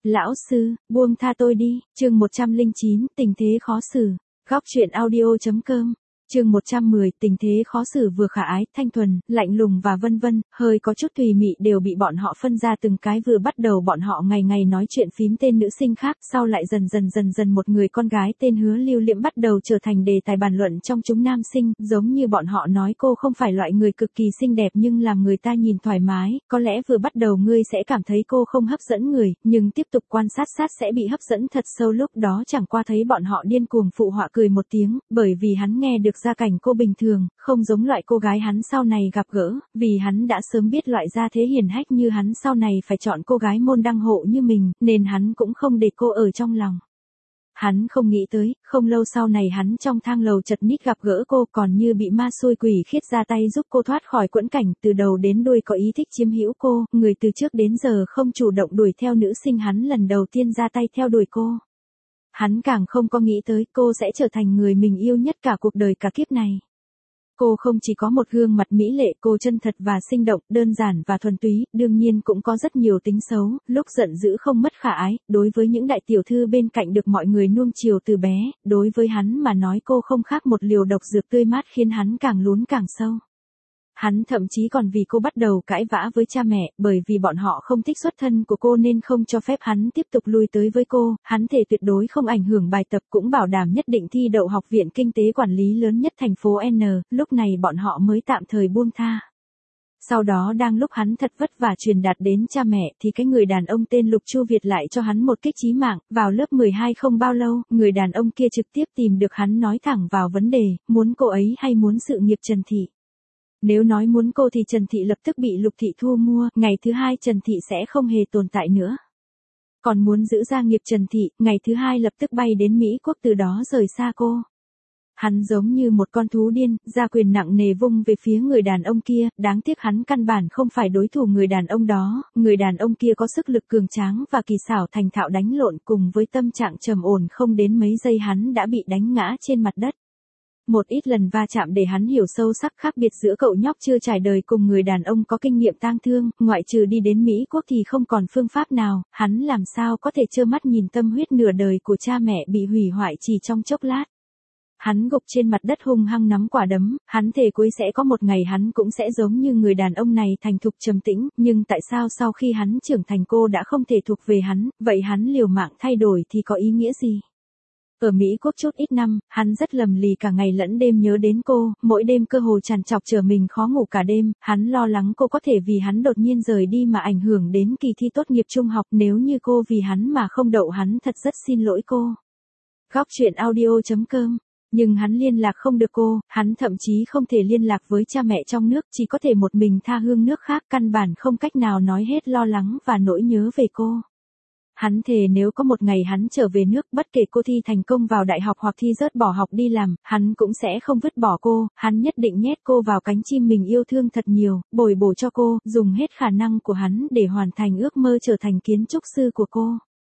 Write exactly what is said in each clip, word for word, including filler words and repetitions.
Lão sư, buông tha tôi đi, chương một trăm lẻ chín, tình thế khó xử. Góc truyện audio.com. Chương một trăm mười, tình thế khó xử vừa khả ái, thanh thuần, lạnh lùng và vân vân, hơi có chút tùy mị đều bị bọn họ phân ra từng cái. Vừa bắt đầu bọn họ ngày ngày nói chuyện phím tên nữ sinh khác, sau lại dần dần dần dần một người con gái tên Hứa Lưu Liễm bắt đầu trở thành đề tài bàn luận trong chúng nam sinh, giống như bọn họ nói cô không phải loại người cực kỳ xinh đẹp nhưng làm người ta nhìn thoải mái, có lẽ vừa bắt đầu ngươi sẽ cảm thấy cô không hấp dẫn người, nhưng tiếp tục quan sát sát sẽ bị hấp dẫn thật sâu. Lúc đó chẳng qua thấy bọn họ điên cuồng phụ họa cười một tiếng, bởi vì hắn nghe được gia cảnh cô bình thường, không giống loại cô gái hắn sau này gặp gỡ, vì hắn đã sớm biết loại gia thế hiển hách như hắn sau này phải chọn cô gái môn đăng hộ như mình, nên hắn cũng không để cô ở trong lòng. Hắn không nghĩ tới, không lâu sau này hắn trong thang lầu chật ních gặp gỡ cô, còn như bị ma xui quỷ khiết ra tay giúp cô thoát khỏi quẫn cảnh, từ đầu đến đuôi có ý thích chiếm hữu cô, người từ trước đến giờ không chủ động đuổi theo nữ sinh hắn lần đầu tiên ra tay theo đuổi cô. Hắn càng không có nghĩ tới cô sẽ trở thành người mình yêu nhất cả cuộc đời cả kiếp này. Cô không chỉ có một gương mặt mỹ lệ, cô chân thật và sinh động, đơn giản và thuần túy, đương nhiên cũng có rất nhiều tính xấu, lúc giận dữ không mất khả ái, đối với những đại tiểu thư bên cạnh được mọi người nuông chiều từ bé, đối với hắn mà nói cô không khác một liều độc dược tươi mát khiến hắn càng lún càng sâu. Hắn thậm chí còn vì cô bắt đầu cãi vã với cha mẹ, bởi vì bọn họ không thích xuất thân của cô nên không cho phép hắn tiếp tục lui tới với cô, hắn thề tuyệt đối không ảnh hưởng bài tập, cũng bảo đảm nhất định thi đậu học viện kinh tế quản lý lớn nhất thành phố N, lúc này bọn họ mới tạm thời buông tha. Sau đó đang lúc hắn thật vất vả truyền đạt đến cha mẹ thì cái người đàn ông tên Lục Chu Việt lại cho hắn một kích chí mạng, vào lớp mười hai không bao lâu, người đàn ông kia trực tiếp tìm được hắn nói thẳng vào vấn đề, muốn cô ấy hay muốn sự nghiệp Trần Thị. Nếu nói muốn cô thì Trần Thị lập tức bị Lục Thị thu mua, ngày thứ hai Trần Thị sẽ không hề tồn tại nữa. Còn muốn giữ gia nghiệp Trần Thị, ngày thứ hai lập tức bay đến Mỹ Quốc từ đó rời xa cô. Hắn giống như một con thú điên, ra quyền nặng nề vung về phía người đàn ông kia, đáng tiếc hắn căn bản không phải đối thủ người đàn ông đó, người đàn ông kia có sức lực cường tráng và kỳ xảo thành thạo đánh lộn, cùng với tâm trạng trầm ổn không đến mấy giây hắn đã bị đánh ngã trên mặt đất. Một ít lần va chạm để hắn hiểu sâu sắc khác biệt giữa cậu nhóc chưa trải đời cùng người đàn ông có kinh nghiệm tang thương, ngoại trừ đi đến Mỹ Quốc thì không còn phương pháp nào, hắn làm sao có thể trơ mắt nhìn tâm huyết nửa đời của cha mẹ bị hủy hoại chỉ trong chốc lát. Hắn gục trên mặt đất hung hăng nắm quả đấm, hắn thề cuối sẽ có một ngày hắn cũng sẽ giống như người đàn ông này thành thục trầm tĩnh, nhưng tại sao sau khi hắn trưởng thành cô đã không thể thuộc về hắn, vậy hắn liều mạng thay đổi thì có ý nghĩa gì? Ở Mỹ Quốc chút ít năm, hắn rất lầm lì cả ngày lẫn đêm nhớ đến cô, mỗi đêm cơ hồ trằn trọc chờ mình khó ngủ cả đêm, hắn lo lắng cô có thể vì hắn đột nhiên rời đi mà ảnh hưởng đến kỳ thi tốt nghiệp trung học, nếu như cô vì hắn mà không đậu hắn thật rất xin lỗi cô. Góc truyện audio.com. Nhưng hắn liên lạc không được cô, hắn thậm chí không thể liên lạc với cha mẹ trong nước, chỉ có thể một mình tha hương nước khác, căn bản không cách nào nói hết lo lắng và nỗi nhớ về cô. Hắn thề nếu có một ngày hắn trở về nước, bất kể cô thi thành công vào đại học hoặc thi rớt bỏ học đi làm, hắn cũng sẽ không vứt bỏ cô, hắn nhất định nhét cô vào cánh chim mình yêu thương thật nhiều, bồi bổ cho cô, dùng hết khả năng của hắn để hoàn thành ước mơ trở thành kiến trúc sư của cô.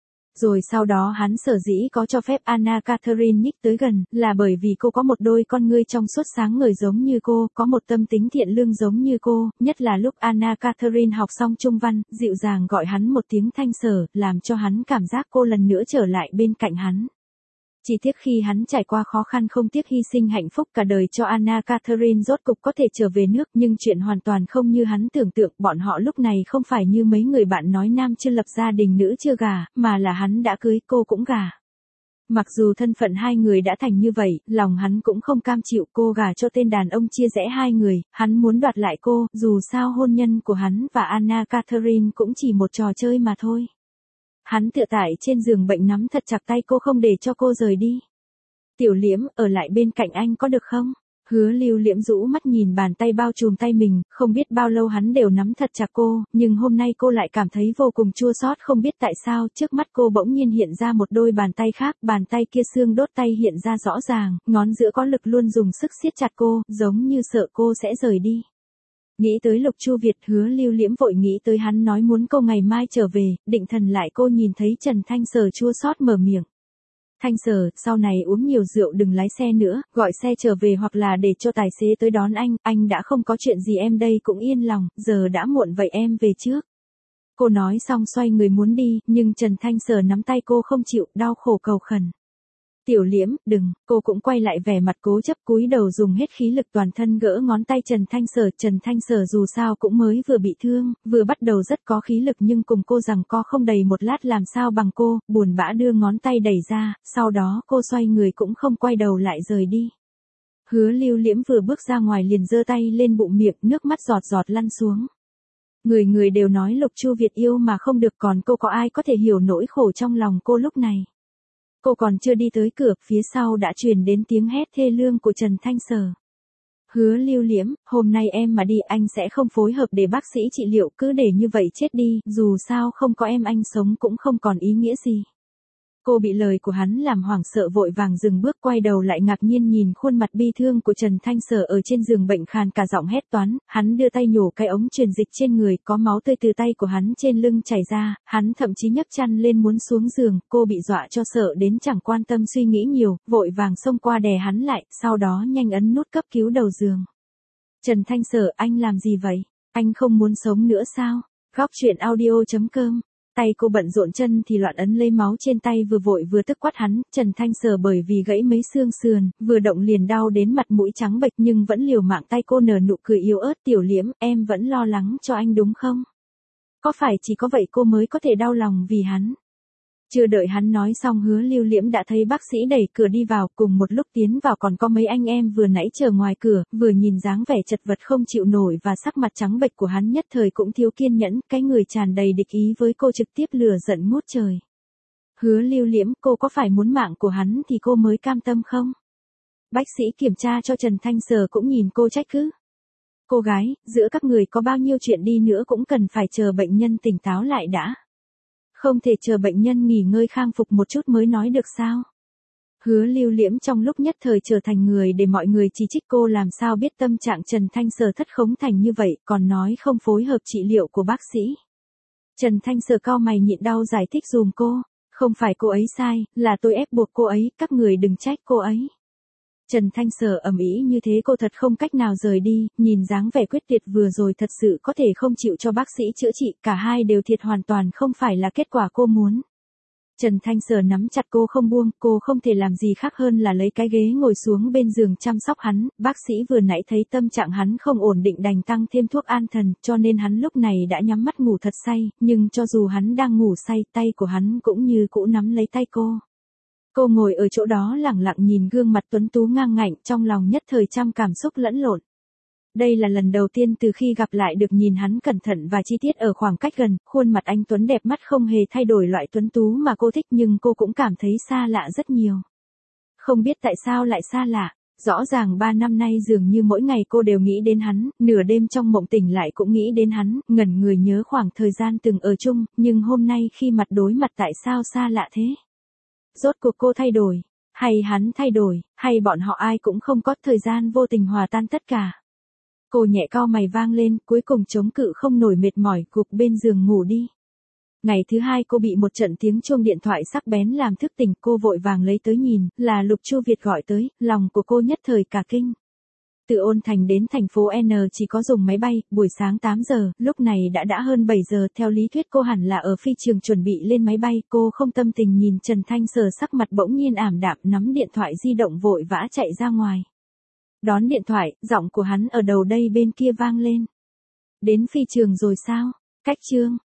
Rồi sau đó hắn sở dĩ có cho phép Anna Catherine nhích tới gần, là bởi vì cô có một đôi con ngươi trong suốt sáng ngời giống như cô, có một tâm tính thiện lương giống như cô, nhất là lúc Anna Catherine học xong trung văn, dịu dàng gọi hắn một tiếng Thanh Sở, làm cho hắn cảm giác cô lần nữa trở lại bên cạnh hắn. Chỉ tiếc khi hắn trải qua khó khăn không tiếc hy sinh hạnh phúc cả đời cho Anna Catherine rốt cục có thể trở về nước, nhưng chuyện hoàn toàn không như hắn tưởng tượng, bọn họ lúc này không phải như mấy người bạn nói nam chưa lập gia đình nữ chưa gả, mà là hắn đã cưới, cô cũng gả. Mặc dù thân phận hai người đã thành như vậy, lòng hắn cũng không cam chịu, cô gả cho tên đàn ông chia rẽ hai người, hắn muốn đoạt lại cô, dù sao hôn nhân của hắn và Anna Catherine cũng chỉ một trò chơi mà thôi. Hắn tựa tại trên giường bệnh nắm thật chặt tay cô không để cho cô rời đi. Tiểu Liễm, ở lại bên cạnh anh có được không? Hứa Lưu Liễm rũ mắt nhìn bàn tay bao trùm tay mình, không biết bao lâu hắn đều nắm thật chặt cô, nhưng hôm nay cô lại cảm thấy vô cùng chua xót, không biết tại sao, trước mắt cô bỗng nhiên hiện ra một đôi bàn tay khác, bàn tay kia xương đốt tay hiện ra rõ ràng, ngón giữa có lực luôn dùng sức siết chặt cô, giống như sợ cô sẽ rời đi. Nghĩ tới Lục Chu Việt, Hứa Lưu Liễm vội nghĩ tới hắn nói muốn cô ngày mai trở về, định thần lại cô nhìn thấy Trần Thanh Sở chua xót mở miệng. Thanh Sở, sau này uống nhiều rượu đừng lái xe nữa, gọi xe trở về hoặc là để cho tài xế tới đón anh, anh đã không có chuyện gì em đây cũng yên lòng, giờ đã muộn vậy em về trước. Cô nói xong xoay người muốn đi, nhưng Trần Thanh Sở nắm tay cô không chịu, đau khổ cầu khẩn. Tiểu Liễm, đừng, cô cũng quay lại vẻ mặt cố chấp cúi đầu dùng hết khí lực toàn thân gỡ ngón tay Trần Thanh Sở. Trần Thanh Sở dù sao cũng mới vừa bị thương, vừa bắt đầu rất có khí lực nhưng cùng cô rằng co không đầy một lát làm sao bằng cô, buồn bã đưa ngón tay đẩy ra, sau đó cô xoay người cũng không quay đầu lại rời đi. Hứa Lưu Liễm vừa bước ra ngoài liền giơ tay lên bụng miệng, nước mắt giọt giọt lăn xuống. Người người đều nói Lục Chu Việt yêu mà không được, còn cô có ai có thể hiểu nỗi khổ trong lòng cô lúc này. Cô còn chưa đi tới cửa, phía sau đã truyền đến tiếng hét thê lương của Trần Thanh Sở. Hứa Lưu Liễm, hôm nay em mà đi anh sẽ không phối hợp để bác sĩ trị liệu, cứ để như vậy chết đi, dù sao không có em anh sống cũng không còn ý nghĩa gì. Cô bị lời của hắn làm hoảng sợ vội vàng dừng bước, quay đầu lại ngạc nhiên nhìn khuôn mặt bi thương của Trần Thanh Sở ở trên giường bệnh, khàn cả giọng hét toán. Hắn đưa tay nhổ cái ống truyền dịch trên người, có máu tươi từ tay của hắn trên lưng chảy ra, hắn thậm chí nhấc chăn lên muốn xuống giường, cô bị dọa cho sợ đến chẳng quan tâm suy nghĩ nhiều, vội vàng xông qua đè hắn lại, sau đó nhanh ấn nút cấp cứu đầu giường. Trần Thanh Sở, anh làm gì vậy? Anh không muốn sống nữa sao? Góc truyện audio chấm com. Tay cô bận rộn, chân thì loạn ấn lấy máu trên tay, vừa vội vừa tức quát hắn. Trần Thanh Sở bởi vì gãy mấy xương sườn, vừa động liền đau đến mặt mũi trắng bệch nhưng vẫn liều mạng. Tay cô nở nụ cười yếu ớt. Tiểu Liễm, em vẫn lo lắng cho anh đúng không? Có phải chỉ có vậy cô mới có thể đau lòng vì hắn? Chưa đợi hắn nói xong, Hứa Lưu Liễm đã thấy bác sĩ đẩy cửa đi vào, cùng một lúc tiến vào còn có mấy anh em vừa nãy chờ ngoài cửa, vừa nhìn dáng vẻ chật vật không chịu nổi và sắc mặt trắng bệch của hắn nhất thời cũng thiếu kiên nhẫn, cái người tràn đầy địch ý với cô trực tiếp lửa giận ngút trời. Hứa Lưu Liễm, cô có phải muốn mạng của hắn thì cô mới cam tâm không? Bác sĩ kiểm tra cho Trần Thanh Sở cũng nhìn cô trách cứ. Cô gái, giữa các người có bao nhiêu chuyện đi nữa cũng cần phải chờ bệnh nhân tỉnh táo lại đã. Không thể chờ bệnh nhân nghỉ ngơi khang phục một chút mới nói được sao? Hứa Lưu Liễm trong lúc nhất thời trở thành người để mọi người chỉ trích, cô làm sao biết tâm trạng Trần Thanh Sở thất khống thành như vậy, còn nói không phối hợp trị liệu của bác sĩ. Trần Thanh Sở cau mày nhịn đau giải thích dùm cô, không phải cô ấy sai, là tôi ép buộc cô ấy, các người đừng trách cô ấy. Trần Thanh Sở ầm ĩ như thế cô thật không cách nào rời đi, nhìn dáng vẻ quyết liệt vừa rồi thật sự có thể không chịu cho bác sĩ chữa trị, cả hai đều thiệt hoàn toàn không phải là kết quả cô muốn. Trần Thanh Sở nắm chặt cô không buông, cô không thể làm gì khác hơn là lấy cái ghế ngồi xuống bên giường chăm sóc hắn, bác sĩ vừa nãy thấy tâm trạng hắn không ổn định đành tăng thêm thuốc an thần, cho nên hắn lúc này đã nhắm mắt ngủ thật say, nhưng cho dù hắn đang ngủ say, tay của hắn cũng như cũ nắm lấy tay cô. Cô ngồi ở chỗ đó lẳng lặng nhìn gương mặt tuấn tú ngang ngạnh, trong lòng nhất thời trăm cảm xúc lẫn lộn. Đây là lần đầu tiên từ khi gặp lại được nhìn hắn cẩn thận và chi tiết ở khoảng cách gần, khuôn mặt anh tuấn đẹp mắt không hề thay đổi loại tuấn tú mà cô thích, nhưng cô cũng cảm thấy xa lạ rất nhiều. Không biết tại sao lại xa lạ, rõ ràng ba năm nay dường như mỗi ngày cô đều nghĩ đến hắn, nửa đêm trong mộng tỉnh lại cũng nghĩ đến hắn, ngẩn người nhớ khoảng thời gian từng ở chung, nhưng hôm nay khi mặt đối mặt tại sao xa lạ thế? Rốt cuộc cô thay đổi, hay hắn thay đổi, hay bọn họ ai cũng không có, thời gian vô tình hòa tan tất cả. Cô nhẹ cau mày vang lên, cuối cùng chống cự không nổi mệt mỏi, gục bên giường ngủ đi. Ngày thứ hai cô bị một trận tiếng chuông điện thoại sắc bén làm thức tỉnh, cô vội vàng lấy tới nhìn, là Lục Chu Việt gọi tới, lòng của cô nhất thời cả kinh. Từ Ôn Thành đến thành phố N chỉ có dùng máy bay, buổi sáng tám giờ, lúc này đã đã hơn bảy giờ, theo lý thuyết cô hẳn là ở phi trường chuẩn bị lên máy bay, cô không tâm tình nhìn Trần Thanh Sở sắc mặt bỗng nhiên ảm đạm, nắm điện thoại di động vội vã chạy ra ngoài. Đón điện thoại, giọng của hắn ở đầu đây bên kia vang lên. Đến phi trường rồi sao? Cách chương.